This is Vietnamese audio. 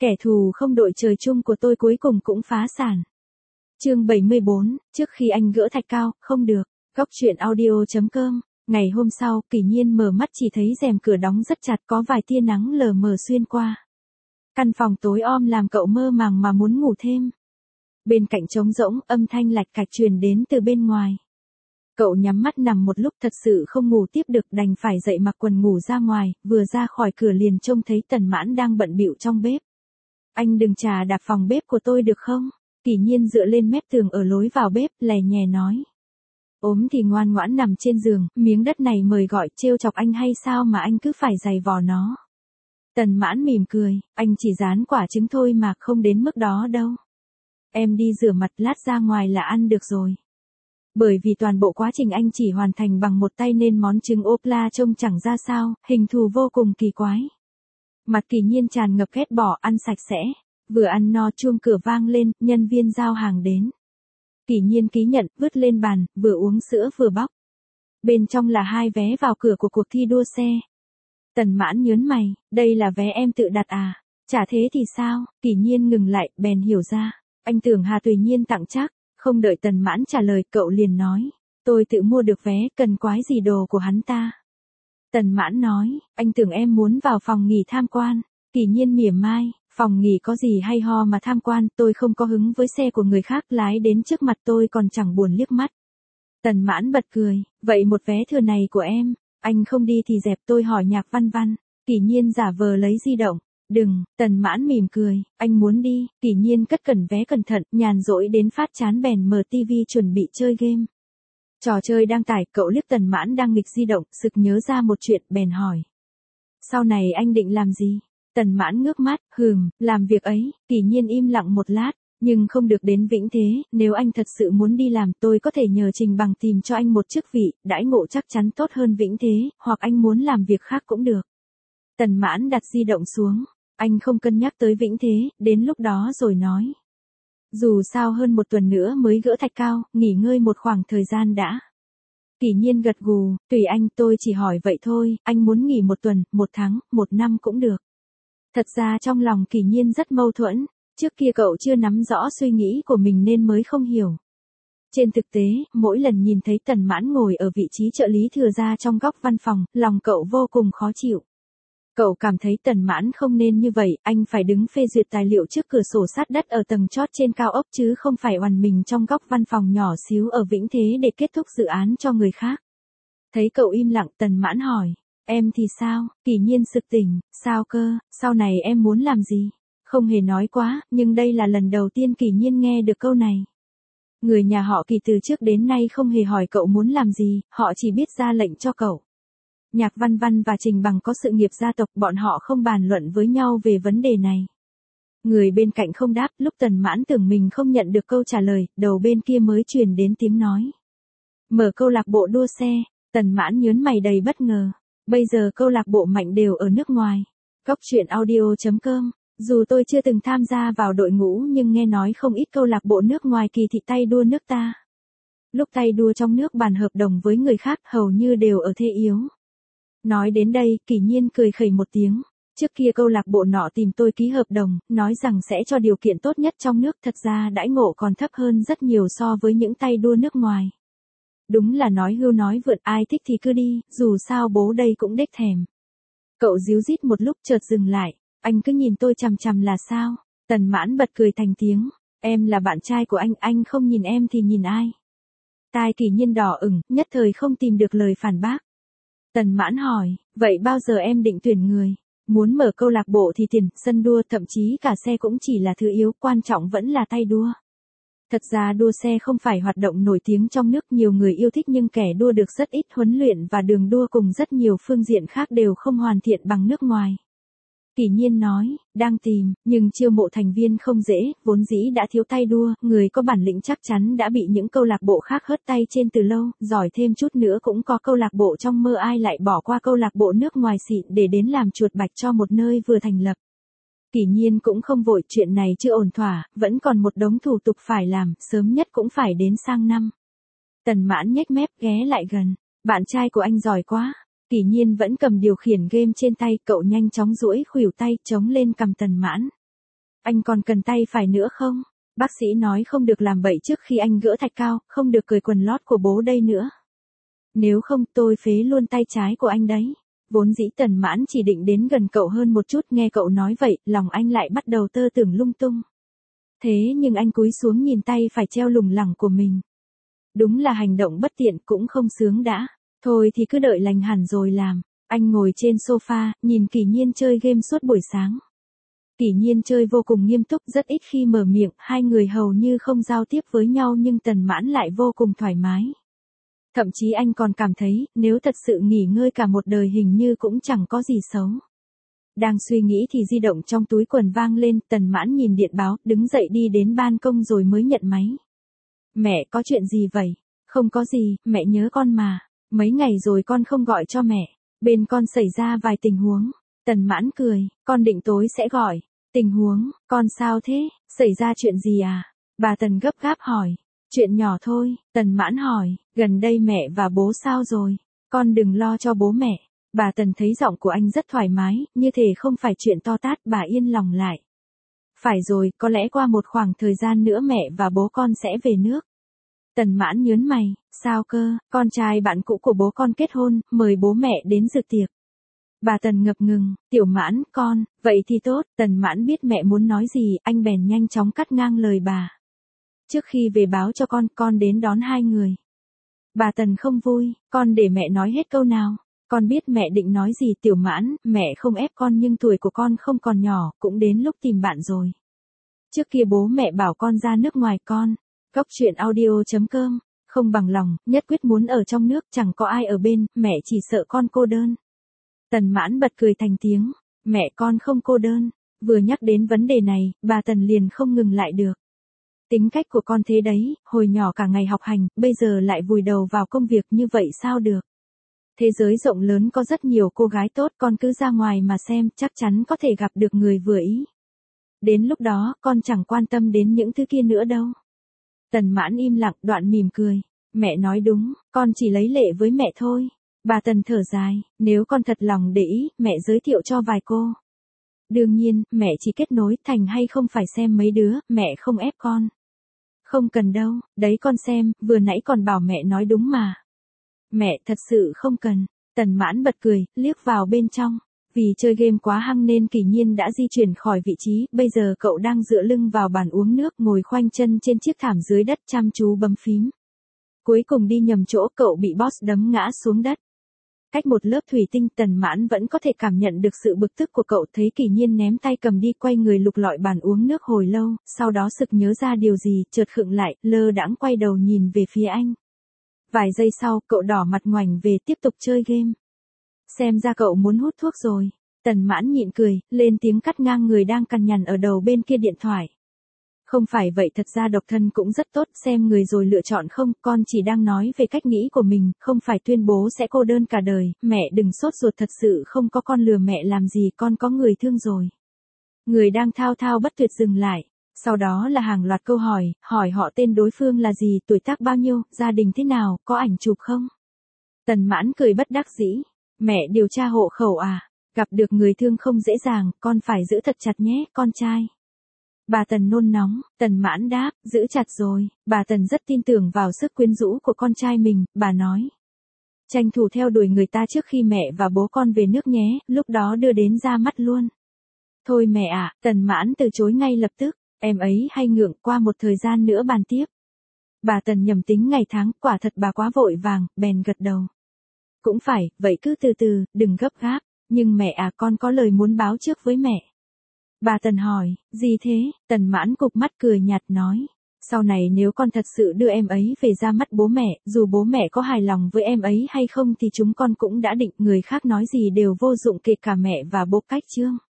Kẻ thù không đội trời chung của tôi cuối cùng cũng phá sản. Chương 74, trước khi anh gỡ thạch cao, không được. Góc truyện audio.com. Ngày hôm sau, Kỳ Nhiên mở mắt chỉ thấy rèm cửa đóng rất chặt, có vài tia nắng lờ mờ xuyên qua. Căn phòng tối om làm cậu mơ màng mà muốn ngủ thêm. Bên cạnh trống rỗng, âm thanh lạch cạch truyền đến từ bên ngoài. Cậu nhắm mắt nằm một lúc thật sự không ngủ tiếp được, đành phải dậy mặc quần ngủ ra ngoài, vừa ra khỏi cửa liền trông thấy Tần Mãn đang bận bịu trong bếp. Anh đừng chà đạp phòng bếp của tôi được không? Kỳ Nhiên dựa lên mép tường ở lối vào bếp, lè nhè nói. Ốm thì ngoan ngoãn nằm trên giường, miếng đất này mời gọi, trêu chọc anh hay sao mà anh cứ phải giày vò nó? Tần Mãn mỉm cười, anh chỉ rán quả trứng thôi mà, không đến mức đó đâu. Em đi rửa mặt lát ra ngoài là ăn được rồi. Bởi vì toàn bộ quá trình anh chỉ hoàn thành bằng một tay nên món trứng ốp la trông chẳng ra sao, hình thù vô cùng kỳ quái. Mặt Kỳ Nhiên tràn ngập ghét bỏ, ăn sạch sẽ. Vừa ăn no chuông cửa vang lên, nhân viên giao hàng đến. Kỳ Nhiên ký nhận, vứt lên bàn, vừa uống sữa vừa bóc. Bên trong là 2 vé vào cửa của cuộc thi đua xe. Tần Mãn nhớn mày, đây là vé em tự đặt à? Chả thế thì sao? Kỳ Nhiên ngừng lại, bèn hiểu ra. Anh tưởng Hà Tùy Nhiên tặng chắc. Không đợi Tần Mãn trả lời, cậu liền nói. Tôi tự mua được vé, cần quái gì đồ của hắn ta? Tần Mãn nói, anh tưởng em muốn vào phòng nghỉ tham quan. Kỳ Nhiên mỉa mai, phòng nghỉ có gì hay ho mà tham quan, tôi không có hứng với xe của người khác, lái đến trước mặt tôi còn chẳng buồn liếc mắt. Tần Mãn bật cười, vậy một vé thừa này của em, anh không đi thì dẹp, tôi hỏi Nhạc Văn Văn. Kỳ Nhiên giả vờ lấy di động. Đừng, Tần Mãn mỉm cười, anh muốn đi. Kỳ Nhiên cất cẩn vé cẩn thận, nhàn rỗi đến phát chán bèn mở tivi chuẩn bị chơi game. Trò chơi đang tải, cậu liếc Tần Mãn đang nghịch di động, sực nhớ ra một chuyện, bèn hỏi. Sau này anh định làm gì? Tần Mãn ngước mắt, làm việc ấy. Kỳ Nhiên im lặng một lát, nhưng không được đến vĩnh thế, nếu anh thật sự muốn đi làm, tôi có thể nhờ Trình Bằng tìm cho anh một chức vị, đãi ngộ chắc chắn tốt hơn vĩnh thế, hoặc anh muốn làm việc khác cũng được. Tần Mãn đặt di động xuống, anh không cân nhắc tới vĩnh thế, đến lúc đó rồi nói. Dù sao hơn 1 tuần nữa mới gỡ thạch cao, nghỉ ngơi một khoảng thời gian đã. Kỳ Nhiên gật gù, tùy anh, tôi chỉ hỏi vậy thôi, anh muốn nghỉ 1 tuần, 1 tháng, 1 năm cũng được. Thật ra trong lòng Kỳ Nhiên rất mâu thuẫn, trước kia cậu chưa nắm rõ suy nghĩ của mình nên mới không hiểu. Trên thực tế, mỗi lần nhìn thấy Tần Mãn ngồi ở vị trí trợ lý thừa ra trong góc văn phòng, lòng cậu vô cùng khó chịu. Cậu cảm thấy Tần Mãn không nên như vậy, anh phải đứng phê duyệt tài liệu trước cửa sổ sát đất ở tầng chót trên cao ốc chứ không phải oằn mình trong góc văn phòng nhỏ xíu ở Vĩnh Thế để kết thúc dự án cho người khác. Thấy cậu im lặng, Tần Mãn hỏi, em thì sao? Kỳ Nhiên sực tỉnh, sao cơ, sau này em muốn làm gì? Không hề nói quá, nhưng đây là lần đầu tiên Kỳ Nhiên nghe được câu này. Người nhà họ Kỳ từ trước đến nay không hề hỏi cậu muốn làm gì, họ chỉ biết ra lệnh cho cậu. Nhạc Văn Văn và Trình Bằng có sự nghiệp gia tộc, bọn họ không bàn luận với nhau về vấn đề này. Người bên cạnh không đáp, lúc Tần Mãn tưởng mình không nhận được câu trả lời, đầu bên kia mới truyền đến tiếng nói. Mở câu lạc bộ đua xe. Tần Mãn nhớn mày đầy bất ngờ. Bây giờ câu lạc bộ mạnh đều ở nước ngoài. Góc truyện audio.com. Dù tôi chưa từng tham gia vào đội ngũ nhưng nghe nói không ít câu lạc bộ nước ngoài kỳ thị tay đua nước ta. Lúc tay đua trong nước bàn hợp đồng với người khác hầu như đều ở thế yếu. Nói đến đây, Kỳ Nhiên cười khẩy một tiếng. Trước kia câu lạc bộ nọ tìm tôi ký hợp đồng, nói rằng sẽ cho điều kiện tốt nhất trong nước, thật ra đãi ngộ còn thấp hơn rất nhiều so với những tay đua nước ngoài. Đúng là nói hưu nói vượt, ai thích thì cứ đi, dù sao bố đây cũng đếch thèm. Cậu díu dít một lúc chợt dừng lại, anh cứ nhìn tôi chằm chằm là sao? Tần Mãn bật cười thành tiếng, em là bạn trai của anh không nhìn em thì nhìn ai? Tai Kỳ Nhiên đỏ ửng, nhất thời không tìm được lời phản bác. Tần Mãn hỏi, vậy bao giờ em định tuyển người? Muốn mở câu lạc bộ thì tiền, sân đua, thậm chí cả xe cũng chỉ là thứ yếu, quan trọng vẫn là tay đua. Thật ra đua xe không phải hoạt động nổi tiếng trong nước, nhiều người yêu thích nhưng kẻ đua được rất ít huấn luyện và đường đua cùng rất nhiều phương diện khác đều không hoàn thiện bằng nước ngoài. Kỳ Nhiên nói, đang tìm, nhưng chiêu mộ thành viên không dễ, vốn dĩ đã thiếu tay đua, người có bản lĩnh chắc chắn đã bị những câu lạc bộ khác hớt tay trên từ lâu, giỏi thêm chút nữa cũng có câu lạc bộ trong mơ, ai lại bỏ qua câu lạc bộ nước ngoài xịn để đến làm chuột bạch cho một nơi vừa thành lập. Kỳ Nhiên cũng không vội, chuyện này chưa ổn thỏa, vẫn còn một đống thủ tục phải làm, sớm nhất cũng phải đến sang năm. Tần Mãn nhếch mép ghé lại gần, bạn trai của anh giỏi quá. Kỳ Nhiên vẫn cầm điều khiển game trên tay, cậu nhanh chóng duỗi khuỷu tay chống lên cằm Tần Mãn. Anh còn cần tay phải nữa không? Bác sĩ nói không được làm bậy trước khi anh gỡ thạch cao, không được cởi quần lót của bố đây nữa. Nếu không tôi phế luôn tay trái của anh đấy. Vốn dĩ Tần Mãn chỉ định đến gần cậu hơn một chút, nghe cậu nói vậy, lòng anh lại bắt đầu tơ tưởng lung tung. Thế nhưng anh cúi xuống nhìn tay phải treo lủng lẳng của mình. Đúng là hành động bất tiện cũng không sướng đã. Thôi thì cứ đợi lành hẳn rồi làm. Anh ngồi trên sofa, nhìn Kỷ Nhiên chơi game suốt buổi sáng. Kỷ Nhiên chơi vô cùng nghiêm túc, rất ít khi mở miệng, hai người hầu như không giao tiếp với nhau, nhưng Tần Mãn lại vô cùng thoải mái. Thậm chí anh còn cảm thấy, nếu thật sự nghỉ ngơi cả một đời hình như cũng chẳng có gì xấu. Đang suy nghĩ thì di động trong túi quần vang lên, Tần Mãn nhìn điện báo, đứng dậy đi đến ban công rồi mới nhận máy. Mẹ, có chuyện gì vậy? Không có gì, mẹ nhớ con mà. Mấy ngày rồi con không gọi cho mẹ. Bên con xảy ra vài tình huống. Tần Mãn cười, con định tối sẽ gọi. Tình huống, con sao thế? Xảy ra chuyện gì à? Bà Tần gấp gáp hỏi. Chuyện nhỏ thôi, Tần Mãn hỏi, gần đây mẹ và bố sao rồi? Con đừng lo cho bố mẹ. Bà Tần thấy giọng của anh rất thoải mái, như thể không phải chuyện to tát, bà yên lòng lại. Phải rồi, có lẽ qua một khoảng thời gian nữa mẹ và bố con sẽ về nước. Tần Mãn nhớn mày, sao cơ, con trai bạn cũ của bố con kết hôn, mời bố mẹ đến dự tiệc. Bà Tần ngập ngừng, Tiểu Mãn, con, vậy thì tốt, Tần Mãn biết mẹ muốn nói gì, anh bèn nhanh chóng cắt ngang lời bà. Trước khi về báo cho con đến đón hai người. Bà Tần không vui, con để mẹ nói hết câu nào. Con biết mẹ định nói gì. Tiểu Mãn, mẹ không ép con nhưng tuổi của con không còn nhỏ, cũng đến lúc tìm bạn rồi. Trước kia bố mẹ bảo con ra nước ngoài con. Góc truyện audio.com, không bằng lòng, nhất quyết muốn ở trong nước, chẳng có ai ở bên, mẹ chỉ sợ con cô đơn. Tần Mãn bật cười thành tiếng, mẹ con không cô đơn. Vừa nhắc đến vấn đề này, bà Tần liền không ngừng lại được. Tính cách của con thế đấy, hồi nhỏ cả ngày học hành, bây giờ lại vùi đầu vào công việc, như vậy sao được. Thế giới rộng lớn có rất nhiều cô gái tốt, con cứ ra ngoài mà xem, chắc chắn có thể gặp được người vừa ý. Đến lúc đó, con chẳng quan tâm đến những thứ kia nữa đâu. Tần Mãn im lặng, đoạn mỉm cười. Mẹ nói đúng, con chỉ lấy lệ với mẹ thôi. Bà Tần thở dài, nếu con thật lòng để ý, mẹ giới thiệu cho vài cô. Đương nhiên, mẹ chỉ kết nối, thành hay không phải xem mấy đứa, mẹ không ép con. Không cần đâu, đấy con xem, vừa nãy còn bảo mẹ nói đúng mà. Mẹ thật sự không cần. Tần Mãn bật cười, liếc vào bên trong. Vì chơi game quá hăng nên Kỷ Nhiên đã di chuyển khỏi vị trí, bây giờ cậu đang dựa lưng vào bàn uống nước, ngồi khoanh chân trên chiếc thảm dưới đất chăm chú bấm phím. Cuối cùng đi nhầm chỗ, cậu bị boss đấm ngã xuống đất. Cách một lớp thủy tinh, Tần Mãn vẫn có thể cảm nhận được sự bực tức của cậu, thấy Kỷ Nhiên ném tay cầm đi, quay người lục lọi bàn uống nước hồi lâu, sau đó sực nhớ ra điều gì, chợt khựng lại, lơ đãng quay đầu nhìn về phía anh. Vài giây sau, cậu đỏ mặt ngoảnh về tiếp tục chơi game. Xem ra cậu muốn hút thuốc rồi. Tần Mãn nhịn cười, lên tiếng cắt ngang người đang cằn nhằn ở đầu bên kia điện thoại. Không phải vậy, thật ra độc thân cũng rất tốt, xem người rồi lựa chọn không, con chỉ đang nói về cách nghĩ của mình, không phải tuyên bố sẽ cô đơn cả đời, mẹ đừng sốt ruột, thật sự không có con lừa mẹ làm gì, con có người thương rồi. Người đang thao thao bất tuyệt dừng lại, sau đó là hàng loạt câu hỏi họ tên đối phương là gì, tuổi tác bao nhiêu, gia đình thế nào, có ảnh chụp không. Tần Mãn cười bất đắc dĩ, mẹ điều tra hộ khẩu à, gặp được người thương không dễ dàng, con phải giữ thật chặt nhé, con trai. Bà Tần nôn nóng, Tần Mãn đáp, giữ chặt rồi, bà Tần rất tin tưởng vào sức quyến rũ của con trai mình, bà nói. Tranh thủ theo đuổi người ta trước khi mẹ và bố con về nước nhé, lúc đó đưa đến ra mắt luôn. Thôi mẹ ạ, Tần Mãn từ chối ngay lập tức, em ấy hay ngượng, qua một thời gian nữa bàn tiếp. Bà Tần nhầm tính ngày tháng, quả thật bà quá vội vàng, bèn gật đầu. Cũng phải, vậy cứ từ từ, đừng gấp gáp, nhưng mẹ à, con có lời muốn báo trước với mẹ. Bà Tần hỏi, gì thế? Tần Mãn cụp mắt cười nhạt nói, sau này nếu con thật sự đưa em ấy về ra mắt bố mẹ, dù bố mẹ có hài lòng với em ấy hay không thì chúng con cũng đã định, người khác nói gì đều vô dụng, kể cả mẹ và bố Cách Trương.